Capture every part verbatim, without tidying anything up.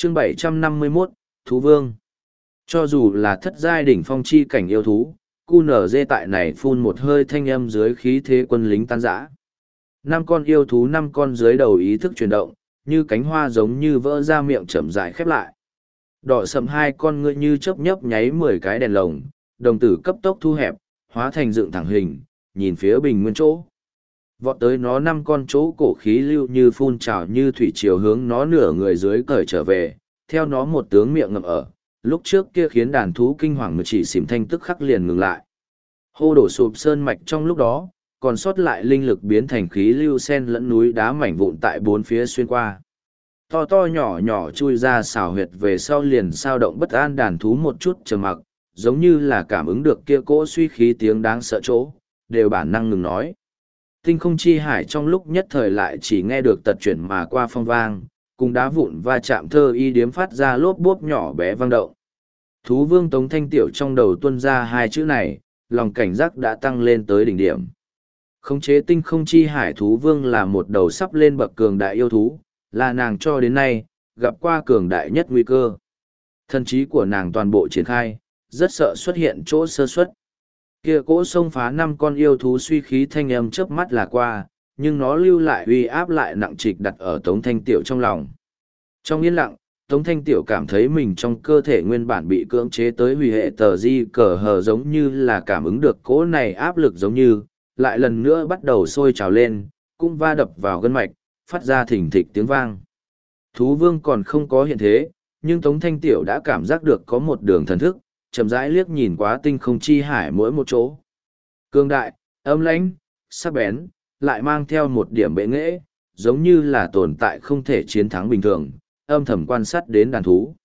Chương bảy trăm năm mươi mốt, Thú Vương. Cho dù là thất giai đỉnh phong chi cảnh yêu thú, cu nở dê tại này phun một hơi thanh âm dưới khí thế quân lính tan rã. Năm con yêu thú năm con dưới đầu ý thức chuyển động, như cánh hoa giống như vỡ ra miệng chậm rãi khép lại. Đỏ sầm hai con ngươi như chớp nhấp nháy mười cái đèn lồng, đồng tử cấp tốc thu hẹp, hóa thành dựng thẳng hình, nhìn phía bình nguyên chỗ. Vọt tới nó năm con chỗ cổ khí lưu như phun trào như thủy triều hướng nó nửa người dưới cởi trở về, theo nó một tướng miệng ngậm ở, lúc trước kia khiến đàn thú kinh hoàng mà chỉ xỉm thanh tức khắc liền ngừng lại. Hô đổ sụp sơn mạch trong lúc đó, còn sót lại linh lực biến thành khí lưu sen lẫn núi đá mảnh vụn tại bốn phía xuyên qua. To to nhỏ nhỏ chui ra xào huyệt về sau liền sao động bất an đàn thú một chút trầm mặc, giống như là cảm ứng được kia cỗ suy khí tiếng đáng sợ chỗ, đều bản năng ngừng nói. Tinh không chi hải trong lúc nhất thời lại chỉ nghe được tật chuyển mà qua phong vang, cùng đá vụn va chạm thơ y điếm phát ra lốp bốp nhỏ bé vang động. Thú vương Tống Thanh Tiểu trong đầu tuôn ra hai chữ này, lòng cảnh giác đã tăng lên tới đỉnh điểm. Khống chế tinh không chi hải thú vương là một đầu sắp lên bậc cường đại yêu thú, là nàng cho đến nay, gặp qua cường đại nhất nguy cơ. Thần trí của nàng toàn bộ triển khai, rất sợ xuất hiện chỗ sơ suất. Kia cỗ xông phá năm con yêu thú suy khí thanh âm chớp mắt là qua, nhưng nó lưu lại uy áp lại nặng trịch đặt ở Tống Thanh Tiểu trong lòng. Trong yên lặng, Tống Thanh Tiểu cảm thấy mình trong cơ thể nguyên bản bị cưỡng chế tới hủy hệ tờ di cờ hờ giống như là cảm ứng được cỗ này áp lực giống như, lại lần nữa bắt đầu sôi trào lên, cũng va đập vào gân mạch, phát ra thỉnh thịch tiếng vang. Thú vương còn không có hiện thế, nhưng Tống Thanh Tiểu đã cảm giác được có một đường thần thức, chậm rãi liếc nhìn quá tinh không chi hải mỗi một chỗ. Cương đại, âm lãnh, sắc bén, lại mang theo một điểm bệ nghệ, giống như là tồn tại không thể chiến thắng bình thường, âm thầm quan sát đến đàn thú.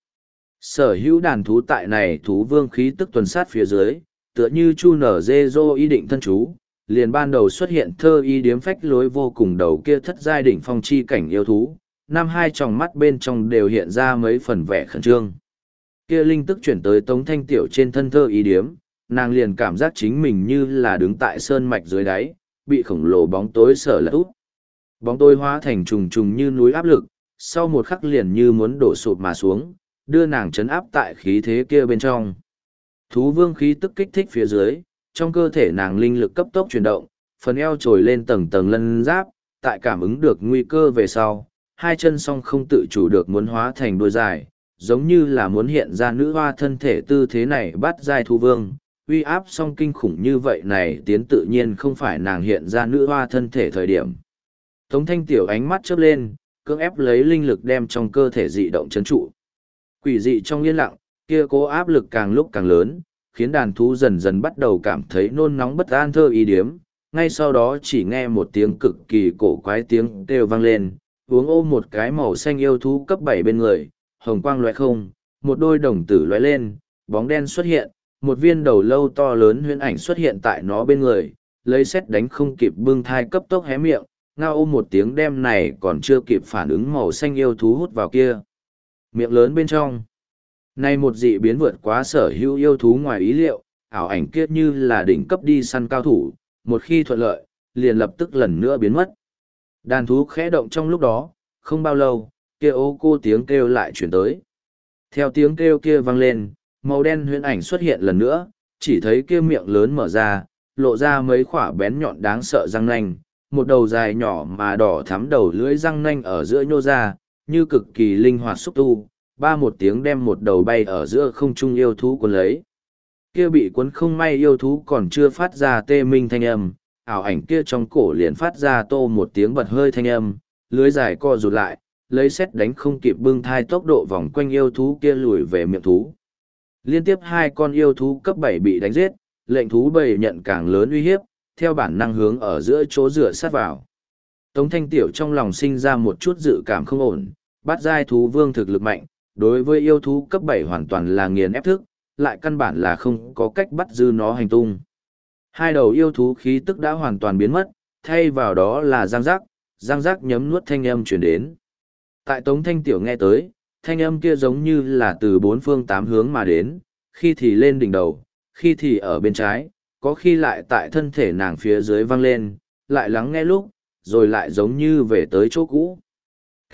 Sở hữu đàn thú tại này thú vương khí tức tuần sát phía dưới, tựa như chu nở dê dô ý định thân chú, liền ban đầu xuất hiện thơ y điếm phách lối vô cùng đầu kia thất giai đỉnh phong chi cảnh yêu thú, năm hai tròng mắt bên trong đều hiện ra mấy phần vẻ khẩn trương. Kia linh tức chuyển tới Tống Thanh Tiểu trên thân thơ y điếm, nàng liền cảm giác chính mình như là đứng tại sơn mạch dưới đáy, bị khổng lồ bóng tối sở lật úp. Bóng tối hóa thành trùng trùng như núi áp lực, sau một khắc liền như muốn đổ sụp mà xuống, đưa nàng chấn áp tại khí thế kia bên trong. Thú vương khí tức kích thích phía dưới, trong cơ thể nàng linh lực cấp tốc chuyển động, phần eo trồi lên tầng tầng lân giáp, tại cảm ứng được nguy cơ về sau, hai chân song không tự chủ được muốn hóa thành đuôi dài, giống như là muốn hiện ra nữ hoa thân thể tư thế này bắt giai thú vương, uy áp song kinh khủng như vậy này tiến tự nhiên không phải nàng hiện ra nữ hoa thân thể thời điểm. Tống Thanh Tiểu ánh mắt chớp lên, cưỡng ép lấy linh lực đem trong cơ thể dị động chấn trụ. Quỷ dị trong yên lặng, kia cố áp lực càng lúc càng lớn, khiến đàn thú dần dần bắt đầu cảm thấy nôn nóng bất an thơ ý điếm, ngay sau đó chỉ nghe một tiếng cực kỳ cổ quái tiếng kêu vang lên, uống ôm một cái màu xanh yêu thú cấp bảy bên người, hồng quang lóe không, một đôi đồng tử lóe lên, bóng đen xuất hiện, một viên đầu lâu to lớn huyễn ảnh xuất hiện tại nó bên người, lấy xét đánh không kịp bưng thai cấp tốc hé miệng, ngao ôm một tiếng đem này còn chưa kịp phản ứng màu xanh yêu thú hút vào kia. Miệng lớn bên trong. Nay một dị biến vượt quá sở hữu yêu thú ngoài ý liệu, ảo ảnh kia như là đỉnh cấp đi săn cao thủ, một khi thuận lợi, liền lập tức lần nữa biến mất. Đàn thú khẽ động trong lúc đó, không bao lâu, kia ô cô tiếng kêu lại chuyển tới. Theo tiếng kêu kia vang lên, màu đen huyễn ảnh xuất hiện lần nữa, chỉ thấy kia miệng lớn mở ra, lộ ra mấy khỏa bén nhọn đáng sợ răng nanh, một đầu dài nhỏ mà đỏ thắm đầu lưỡi răng nanh ở giữa nhô ra, như cực kỳ linh hoạt xúc tu, ba một tiếng đem một đầu bay ở giữa không trung yêu thú cuốn lấy. Kia bị cuốn không may yêu thú còn chưa phát ra tê minh thanh âm, ảo ảnh kia trong cổ liền phát ra tô một tiếng bật hơi thanh âm, lưới dài co rụt lại, lấy xét đánh không kịp bưng thai tốc độ vòng quanh yêu thú kia lùi về miệng thú. Liên tiếp hai con yêu thú cấp bảy bị đánh giết, lệnh thú bầy nhận càng lớn uy hiếp, theo bản năng hướng ở giữa chỗ dựa sát vào. Tống Thanh Tiểu trong lòng sinh ra một chút dự cảm không ổn, bát giai thú vương thực lực mạnh, đối với yêu thú cấp bảy hoàn toàn là nghiền ép thức, lại căn bản là không có cách bắt dư nó hành tung. Hai đầu yêu thú khí tức đã hoàn toàn biến mất, thay vào đó là giang giác, giang giác nhấm nuốt thanh âm truyền đến. Tại Tống Thanh Tiểu nghe tới, thanh âm kia giống như là từ bốn phương tám hướng mà đến, khi thì lên đỉnh đầu, khi thì ở bên trái, có khi lại tại thân thể nàng phía dưới vang lên, lại lắng nghe lúc, rồi lại giống như về tới chỗ cũ. Cách,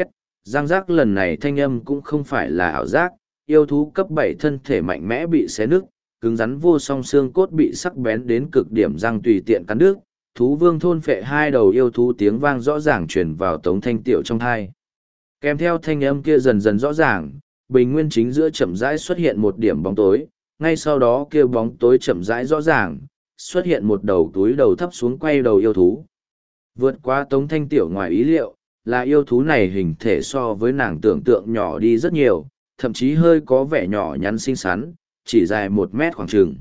Giang giác lần này thanh âm cũng không phải là ảo giác, yêu thú cấp bảy thân thể mạnh mẽ bị xé nứt, cứng rắn vô song xương cốt bị sắc bén đến cực điểm răng tùy tiện cắn đứt, thú vương thôn phệ hai đầu yêu thú tiếng vang rõ ràng truyền vào Tống Thanh Tiểu trong tai. Kèm theo thanh âm kia dần dần rõ ràng, bình nguyên chính giữa chậm rãi xuất hiện một điểm bóng tối, ngay sau đó kia bóng tối chậm rãi rõ ràng, xuất hiện một đầu túi đầu thấp xuống quay đầu yêu thú. Vượt qua Tống Thanh Tiểu ngoài ý liệu, là yêu thú này hình thể so với nàng tưởng tượng nhỏ đi rất nhiều, thậm chí hơi có vẻ nhỏ nhắn xinh xắn, chỉ dài một mét khoảng chừng.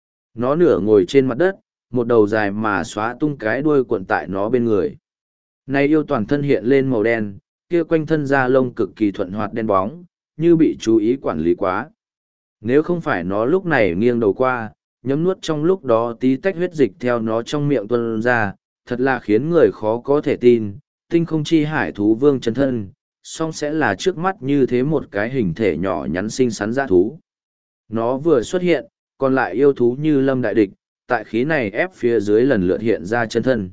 Nó nửa ngồi trên mặt đất, một đầu dài mà xóa tung cái đuôi cuộn tại nó bên người. Này yêu toàn thân hiện lên màu đen, kia quanh thân da lông cực kỳ thuận hoạt đen bóng, như bị chú ý quản lý quá. Nếu không phải nó lúc này nghiêng đầu qua, nhấm nuốt trong lúc đó tí tách huyết dịch theo nó trong miệng tuôn ra, thật là khiến người khó có thể tin, tinh không chi hải thú vương chân thân, song sẽ là trước mắt như thế một cái hình thể nhỏ nhắn xinh xắn dã thú. Nó vừa xuất hiện, còn lại yêu thú như lâm đại địch, tại khí này ép phía dưới lần lượt hiện ra chân thân.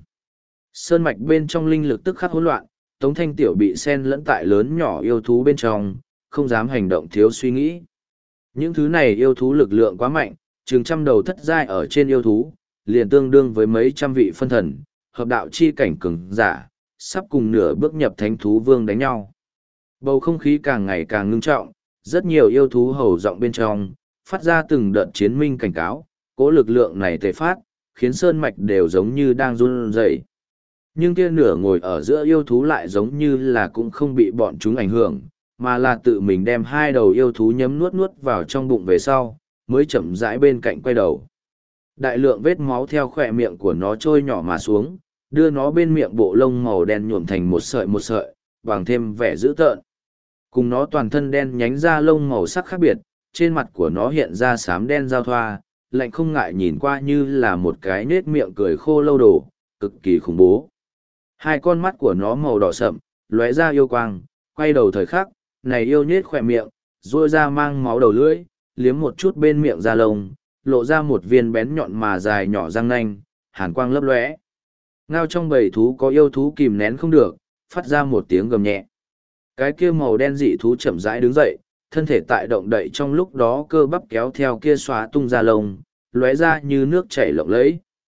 Sơn mạch bên trong linh lực tức khắc hỗn loạn, Tống Thanh Tiểu bị xen lẫn tại lớn nhỏ yêu thú bên trong, không dám hành động thiếu suy nghĩ. Những thứ này yêu thú lực lượng quá mạnh, chừng trăm đầu thất giai ở trên yêu thú, liền tương đương với mấy trăm vị phân thần, hợp đạo chi cảnh cường giả, sắp cùng nửa bước nhập thánh thú vương đánh nhau. Bầu không khí càng ngày càng ngưng trọng, rất nhiều yêu thú hầu giọng bên trong, phát ra từng đợt chiến minh cảnh cáo, cỗ lực lượng này tề phát, khiến sơn mạch đều giống như đang run rẩy. Nhưng kia nửa ngồi ở giữa yêu thú lại giống như là cũng không bị bọn chúng ảnh hưởng, mà là tự mình đem hai đầu yêu thú nhấm nuốt nuốt vào trong bụng về sau, mới chậm rãi bên cạnh quay đầu. Đại lượng vết máu theo khỏe miệng của nó trôi nhỏ mà xuống, đưa nó bên miệng bộ lông màu đen nhuộm thành một sợi một sợi, bằng thêm vẻ dữ tợn. Cùng nó toàn thân đen nhánh ra lông màu sắc khác biệt, trên mặt của nó hiện ra xám đen giao thoa, lạnh không ngại nhìn qua như là một cái nết miệng cười khô lâu đổ, cực kỳ khủng bố. Hai con mắt của nó màu đỏ sậm, lóe ra yêu quang, quay đầu thời khắc, này yêu nhết khỏe miệng, ruôi ra mang máu đầu lưỡi, liếm một chút bên miệng da lông, lộ ra một viên bén nhọn mà dài nhỏ răng nanh, hàn quang lấp lóe. Ngao trong bầy thú có yêu thú kìm nén không được, phát ra một tiếng gầm nhẹ. Cái kia màu đen dị thú chậm rãi đứng dậy, thân thể tại động đậy trong lúc đó cơ bắp kéo theo kia xóa tung ra lông, lóe ra như nước chảy lộng lẫy.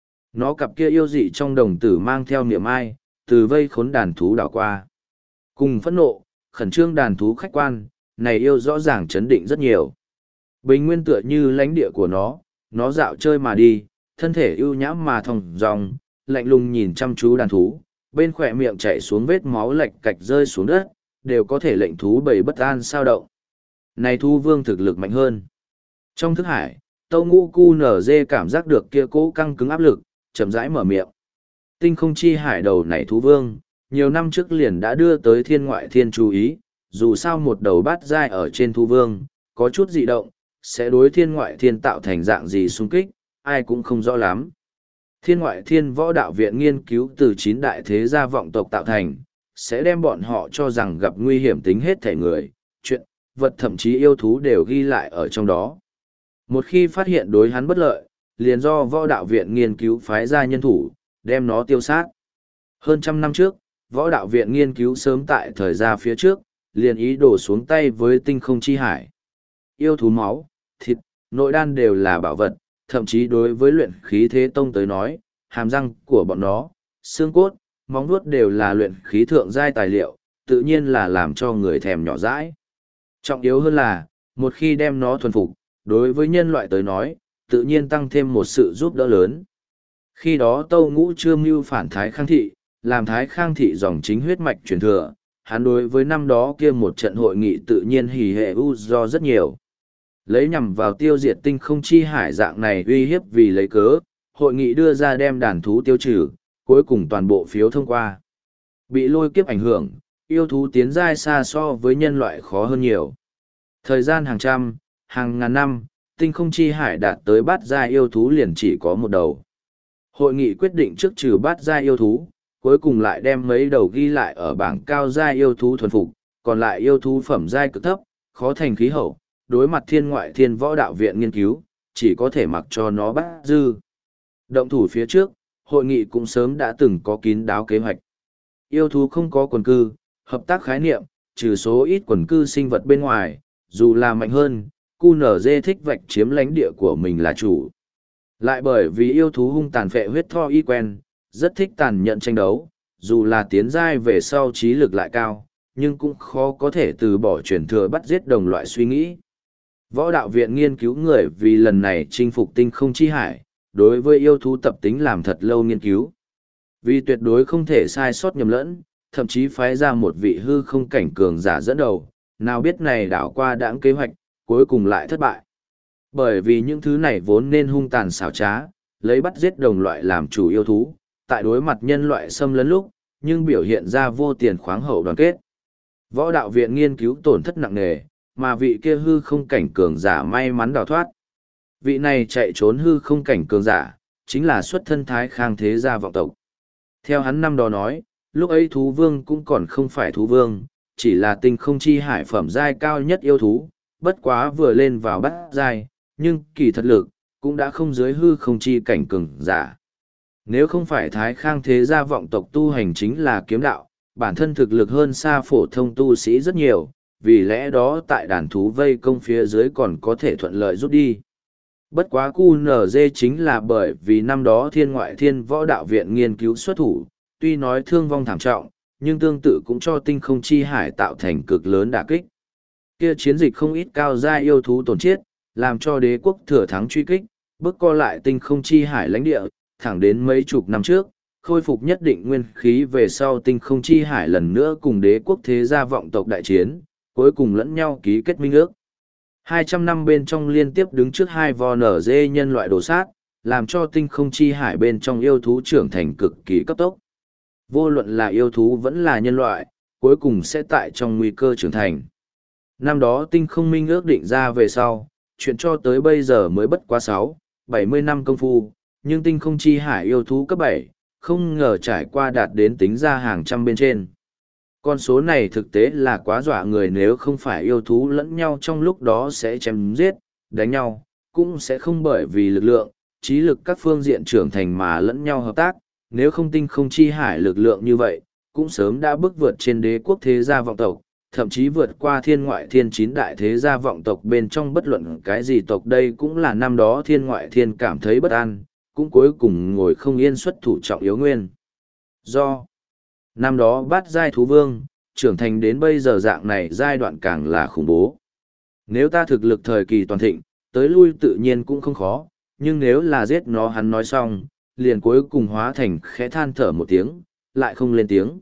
Nó cặp kia yêu dị trong đồng tử mang theo niệm ai, từ vây khốn đàn thú đảo qua. Cùng phẫn nộ, khẩn trương đàn thú khách quan, này yêu rõ ràng chấn định rất nhiều. Bình nguyên tựa như lãnh địa của nó, nó dạo chơi mà đi, thân thể ưu nhãm mà thong dong, lạnh lùng nhìn chăm chú đàn thú, bên khỏe miệng chảy xuống vết máu lệch cạch rơi xuống đất, đều có thể lệnh thú bầy bất an sao động. Này thú vương thực lực mạnh hơn. Trong thức hải, Tâu Ngũ Cu nở dê cảm giác được kia cố căng cứng áp lực, chậm rãi mở miệng. Tinh không chi hải đầu này thú vương, nhiều năm trước liền đã đưa tới thiên ngoại thiên chú ý, dù sao một đầu bát giai ở trên thú vương, có chút dị động, sẽ đối thiên ngoại thiên tạo thành dạng gì xung kích, ai cũng không rõ lắm. Thiên ngoại thiên võ đạo viện nghiên cứu từ chín đại thế gia vọng tộc tạo thành, sẽ đem bọn họ cho rằng gặp nguy hiểm tính hết thể người, chuyện, vật thậm chí yêu thú đều ghi lại ở trong đó. Một khi phát hiện đối hắn bất lợi, liền do võ đạo viện nghiên cứu phái ra nhân thủ, đem nó tiêu sát. Hơn trăm năm trước, võ đạo viện nghiên cứu sớm tại thời gian phía trước, liền ý đổ xuống tay với tinh không chi hải. Yêu thú máu, thịt, nội đan đều là bảo vật, thậm chí đối với luyện khí thế tông tới nói, hàm răng của bọn nó, xương cốt, móng vuốt đều là luyện khí thượng giai tài liệu, tự nhiên là làm cho người thèm nhỏ dãi. Trọng yếu hơn là, một khi đem nó thuần phục, đối với nhân loại tới nói, tự nhiên tăng thêm một sự giúp đỡ lớn. Khi đó Tâu Ngũ chưa mưu phản Thái Khang Thị, làm Thái Khang Thị dòng chính huyết mạch truyền thừa, hắn đối với năm đó kia một trận hội nghị tự nhiên hỉ hệ u do rất nhiều. Lấy nhằm vào tiêu diệt tinh không chi hải dạng này uy hiếp vì lấy cớ, hội nghị đưa ra đem đàn thú tiêu trừ, cuối cùng toàn bộ phiếu thông qua. Bị lôi kiếp ảnh hưởng, yêu thú tiến giai xa so với nhân loại khó hơn nhiều. Thời gian hàng trăm, hàng ngàn năm, tinh không chi hải đạt tới bát giai yêu thú liền chỉ có một đầu. Hội nghị quyết định trước trừ bát giai yêu thú, cuối cùng lại đem mấy đầu ghi lại ở bảng cao giai yêu thú thuần phục, còn lại yêu thú phẩm giai cực thấp, khó thành khí hậu, đối mặt thiên ngoại thiên võ đạo viện nghiên cứu, chỉ có thể mặc cho nó bắt dư. Động thủ phía trước, hội nghị cũng sớm đã từng có kín đáo kế hoạch. Yêu thú không có quần cư, hợp tác khái niệm, trừ số ít quần cư sinh vật bên ngoài, dù là mạnh hơn, cu nở dê thích vạch chiếm lãnh địa của mình là chủ. Lại bởi vì yêu thú hung tàn phệ huyết Thor y quen, rất thích tàn nhẫn tranh đấu, dù là tiến giai về sau trí lực lại cao, nhưng cũng khó có thể từ bỏ truyền thừa bắt giết đồng loại suy nghĩ. Võ đạo viện nghiên cứu người vì lần này chinh phục tinh không chi hải, đối với yêu thú tập tính làm thật lâu nghiên cứu. Vì tuyệt đối không thể sai sót nhầm lẫn, thậm chí phái ra một vị hư không cảnh cường giả dẫn đầu, nào biết này đảo qua đãng kế hoạch, cuối cùng lại thất bại. Bởi vì những thứ này vốn nên hung tàn xảo trá, lấy bắt giết đồng loại làm chủ yêu thú, tại đối mặt nhân loại xâm lấn lúc, nhưng biểu hiện ra vô tiền khoáng hậu đoàn kết. Võ đạo viện nghiên cứu tổn thất nặng nề, mà vị kia hư không cảnh cường giả may mắn đào thoát. Vị này chạy trốn hư không cảnh cường giả, chính là xuất thân Thái Khang thế gia vọng tộc. Theo hắn năm đó nói, lúc ấy thú vương cũng còn không phải thú vương, chỉ là tinh không chi hải phẩm giai cao nhất yêu thú, bất quá vừa lên vào bắt giai, nhưng kỳ thật lực, cũng đã không dưới hư không chi cảnh cường giả. Nếu không phải Thái Khang thế gia vọng tộc tu hành chính là kiếm đạo, bản thân thực lực hơn xa phổ thông tu sĩ rất nhiều, vì lẽ đó tại đàn thú vây công phía dưới còn có thể thuận lợi rút đi. Bất quá cu nở dê chính là bởi vì năm đó thiên ngoại thiên võ đạo viện nghiên cứu xuất thủ, tuy nói thương vong thảm trọng, nhưng tương tự cũng cho tinh không chi hải tạo thành cực lớn đả kích. Kia chiến dịch không ít cao gia yêu thú tổn chết, làm cho đế quốc thừa thắng truy kích, bước co lại tinh không chi hải lãnh địa, thẳng đến mấy chục năm trước, khôi phục nhất định nguyên khí về sau tinh không chi hải lần nữa cùng đế quốc thế gia vọng tộc đại chiến, cuối cùng lẫn nhau ký kết minh ước. hai trăm năm bên trong liên tiếp đứng trước hai vò nở dê nhân loại đồ sát, làm cho tinh không chi hải bên trong yêu thú trưởng thành cực kỳ cấp tốc. Vô luận là yêu thú vẫn là nhân loại, cuối cùng sẽ tại trong nguy cơ trưởng thành. Năm đó tinh không minh ước định ra về sau, chuyện cho tới bây giờ mới bất quá sáu, bảy mươi năm công phu, nhưng tinh không chi hải yêu thú cấp bảy, không ngờ trải qua đạt đến tính ra hàng trăm bên trên. Con số này thực tế là quá dọa người, nếu không phải yêu thú lẫn nhau trong lúc đó sẽ chém giết, đánh nhau, cũng sẽ không bởi vì lực lượng, trí lực các phương diện trưởng thành mà lẫn nhau hợp tác, nếu không tinh không chi hải lực lượng như vậy, cũng sớm đã bước vượt trên đế quốc thế gia vọng tộc, thậm chí vượt qua thiên ngoại thiên chín đại thế gia vọng tộc bên trong bất luận cái gì tộc. Đây cũng là năm đó thiên ngoại thiên cảm thấy bất an, cũng cuối cùng ngồi không yên xuất thủ trọng yếu nguyên. Do năm đó bát giai thú vương, trưởng thành đến bây giờ dạng này giai đoạn càng là khủng bố. Nếu ta thực lực thời kỳ toàn thịnh, tới lui tự nhiên cũng không khó, nhưng nếu là giết nó, hắn nói xong, liền cuối cùng hóa thành khẽ than thở một tiếng, lại không lên tiếng.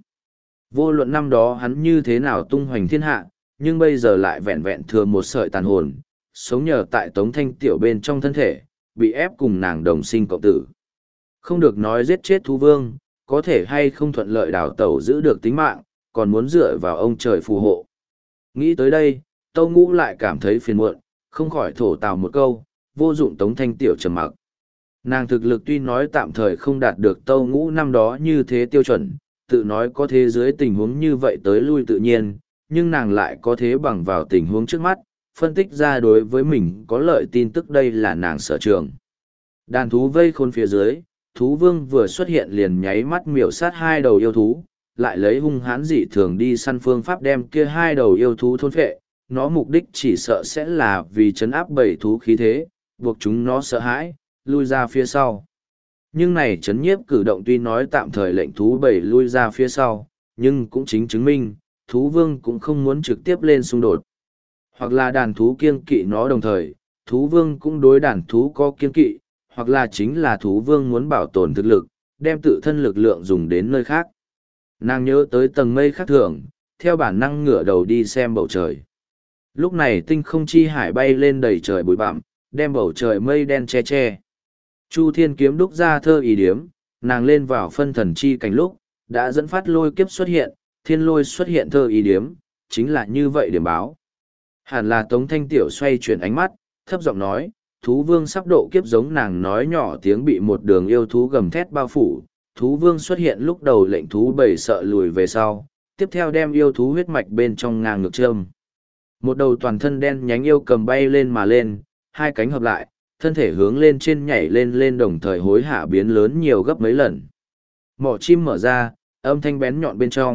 Vô luận năm đó hắn như thế nào tung hoành thiên hạ, nhưng bây giờ lại vẹn vẹn thừa một sợi tàn hồn, sống nhờ tại Tống Thanh Tiểu bên trong thân thể, bị ép cùng nàng đồng sinh cộng tử. Không được nói giết chết thú vương, có thể hay không thuận lợi đào tẩu giữ được tính mạng, còn muốn dựa vào ông trời phù hộ. Nghĩ tới đây, Tâu Ngũ lại cảm thấy phiền muộn, không khỏi thổ tào một câu, vô dụng. Tống Thanh Tiểu trầm mặc. Nàng thực lực tuy nói tạm thời không đạt được Tâu Ngũ năm đó như thế tiêu chuẩn, tự nói có thế giới tình huống như vậy tới lui tự nhiên, nhưng nàng lại có thế bằng vào tình huống trước mắt, phân tích ra đối với mình có lợi tin tức. Đây là nàng sở trường. Đàn thú vây khôn phía dưới, thú vương vừa xuất hiện liền nháy mắt miểu sát hai đầu yêu thú, lại lấy hung hãn dị thường đi săn phương pháp đem kia hai đầu yêu thú thôn phệ. Nó mục đích chỉ sợ sẽ là vì chấn áp bầy thú khí thế, buộc chúng nó sợ hãi, lui ra phía sau. Nhưng này chấn nhiếp cử động tuy nói tạm thời lệnh thú bầy lui ra phía sau, nhưng cũng chính chứng minh, thú vương cũng không muốn trực tiếp lên xung đột. Hoặc là đàn thú kiêng kỵ nó đồng thời, thú vương cũng đối đàn thú có kiêng kỵ, hoặc là chính là thú vương muốn bảo tồn thực lực, đem tự thân lực lượng dùng đến nơi khác. Nàng nhớ tới tầng mây khác thường, theo bản năng ngửa đầu đi xem bầu trời. Lúc này tinh không chi hải bay lên đầy trời bụi bặm, đem bầu trời mây đen che che. Chu Thiên kiếm đúc ra thơ ý điếm, nàng lên vào phân thần chi cảnh lúc, đã dẫn phát lôi kiếp xuất hiện, thiên lôi xuất hiện thơ ý điếm, chính là như vậy điểm báo. Hẳn là Tống Thanh Tiểu xoay chuyển ánh mắt, thấp giọng nói, thú vương sắp độ kiếp. Giống nàng nói nhỏ tiếng bị một đường yêu thú gầm thét bao phủ, thú vương xuất hiện lúc đầu lệnh thú bầy sợ lùi về sau, tiếp theo đem yêu thú huyết mạch bên trong ngang ngược châm. Một đầu toàn thân đen nhánh yêu cầm bay lên mà lên, hai cánh hợp lại, thân thể hướng lên trên nhảy lên lên đồng thời hối hả biến lớn nhiều gấp mấy lần. Mỏ chim mở ra, âm thanh bén nhọn bên trong,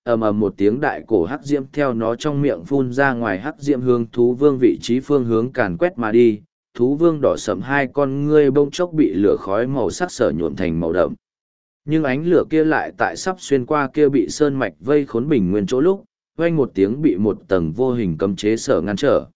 ầm ầm một tiếng đại cổ hắc diễm theo nó trong miệng phun ra ngoài, hắc diễm hướng thú vương vị trí phương hướng càn quét mà đi. Thú vương đỏ sẫm hai con ngươi bông chốc bị lửa khói màu sắc sở nhuộm thành màu đậm. Nhưng ánh lửa kia lại tại sắp xuyên qua kia bị sơn mạch vây khốn bình nguyên chỗ lúc, vang một tiếng bị một tầng vô hình cấm chế sở ngăn trở.